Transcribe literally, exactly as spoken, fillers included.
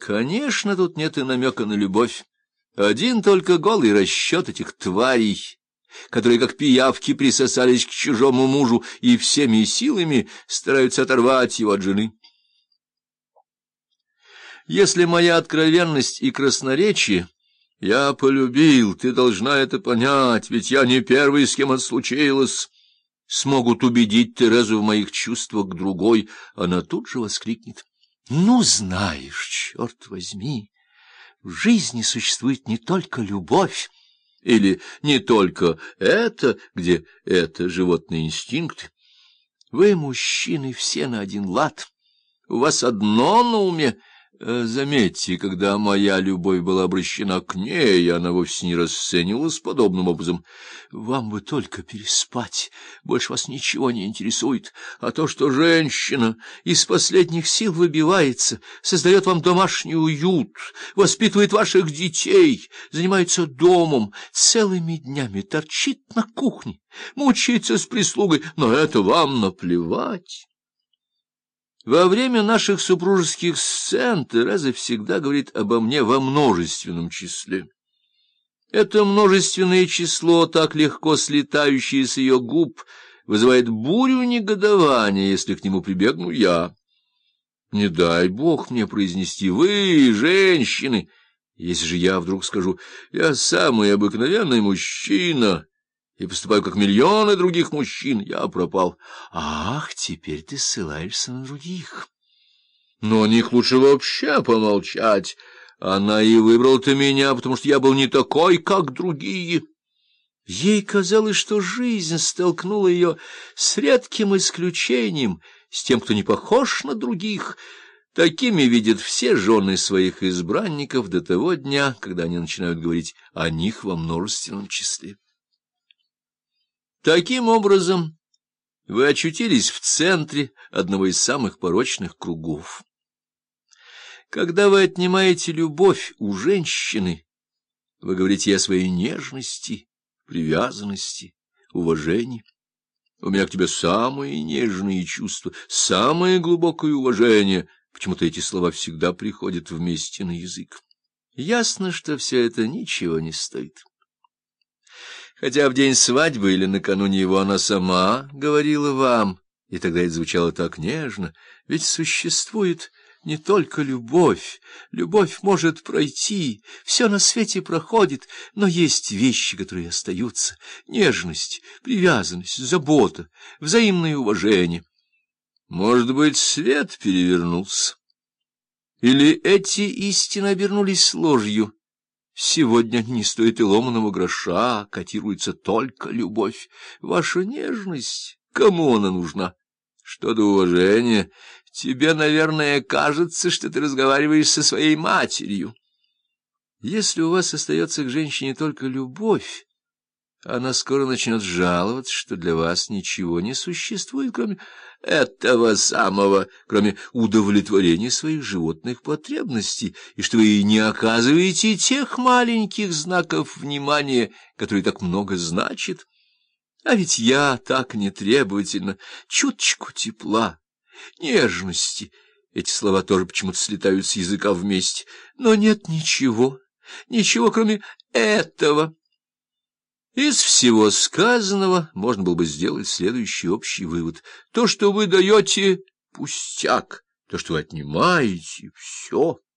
Конечно, тут нет и намека на любовь. Один только голый расчет этих тварей, которые, как пиявки, присосались к чужому мужу и всеми силами стараются оторвать его от жены. Если моя откровенность и красноречие... Я полюбил, ты должна это понять, ведь я не первый, с кем это случилось. Смогут убедить Терезу в моих чувствах к другой, она тут же воскликнет. Ну, знаешь, черт возьми, в жизни существует не только любовь, или не только это, где это животные инстинкты. Вы, мужчины, все на один лад, у вас одно на уме. Заметьте, когда моя любовь была обращена к ней, она вовсе не расценивалась подобным образом. Вам бы только переспать, больше вас ничего не интересует. А то, что женщина из последних сил выбивается, создает вам домашний уют, воспитывает ваших детей, занимается домом, целыми днями торчит на кухне, мучается с прислугой, но это вам наплевать. Во время наших супружеских сцен Тереза всегда говорит обо мне во множественном числе. Это множественное число, так легко слетающее с ее губ, вызывает бурю негодования, если к нему прибегну я. Не дай бог мне произнести «вы, женщины», если же я вдруг скажу «я самый обыкновенный мужчина» и поступаю как миллионы других мужчин, я пропал. Ах, теперь ты ссылаешься на других. Но о них лучше вообще помолчать. Она и выбрала-то меня, потому что я был не такой, как другие. Ей казалось, что жизнь столкнула ее с редким исключением, с тем, кто не похож на других. Такими видят все жены своих избранников до того дня, когда они начинают говорить о них во множественном числе. Таким образом, вы очутились в центре одного из самых порочных кругов. Когда вы отнимаете любовь у женщины, вы говорите о своей нежности, привязанности, уважении. У меня к тебе самые нежные чувства, самое глубокое уважение. Почему-то эти слова всегда приходят вместе на язык. Ясно, что все это ничего не стоит. Хотя в день свадьбы или накануне его она сама говорила вам, и тогда это звучало так нежно, ведь существует не только любовь. Любовь может пройти, все на свете проходит, но есть вещи, которые остаются. Нежность, привязанность, забота, взаимное уважение. Может быть, свет перевернулся? Или эти истины обернулись ложью? Сегодня не стоит и ломаного гроша, котируется только любовь. Ваша нежность, кому она нужна? Что до уважения, тебе, наверное, кажется, что ты разговариваешь со своей матерью. Если у вас остается к женщине только любовь, она скоро начнет жаловаться, что для вас ничего не существует, кроме этого самого, кроме удовлетворения своих животных потребностей, и что вы не оказываете тех маленьких знаков внимания, которые так много значат. А ведь я так нетребовательна, чуточку тепла, нежности. Эти слова тоже почему-то слетают с языка вместе. Но нет ничего, ничего, кроме этого. Из всего сказанного можно было бы сделать следующий общий вывод. То, что вы даете, пустяк, то, что вы отнимаете, все.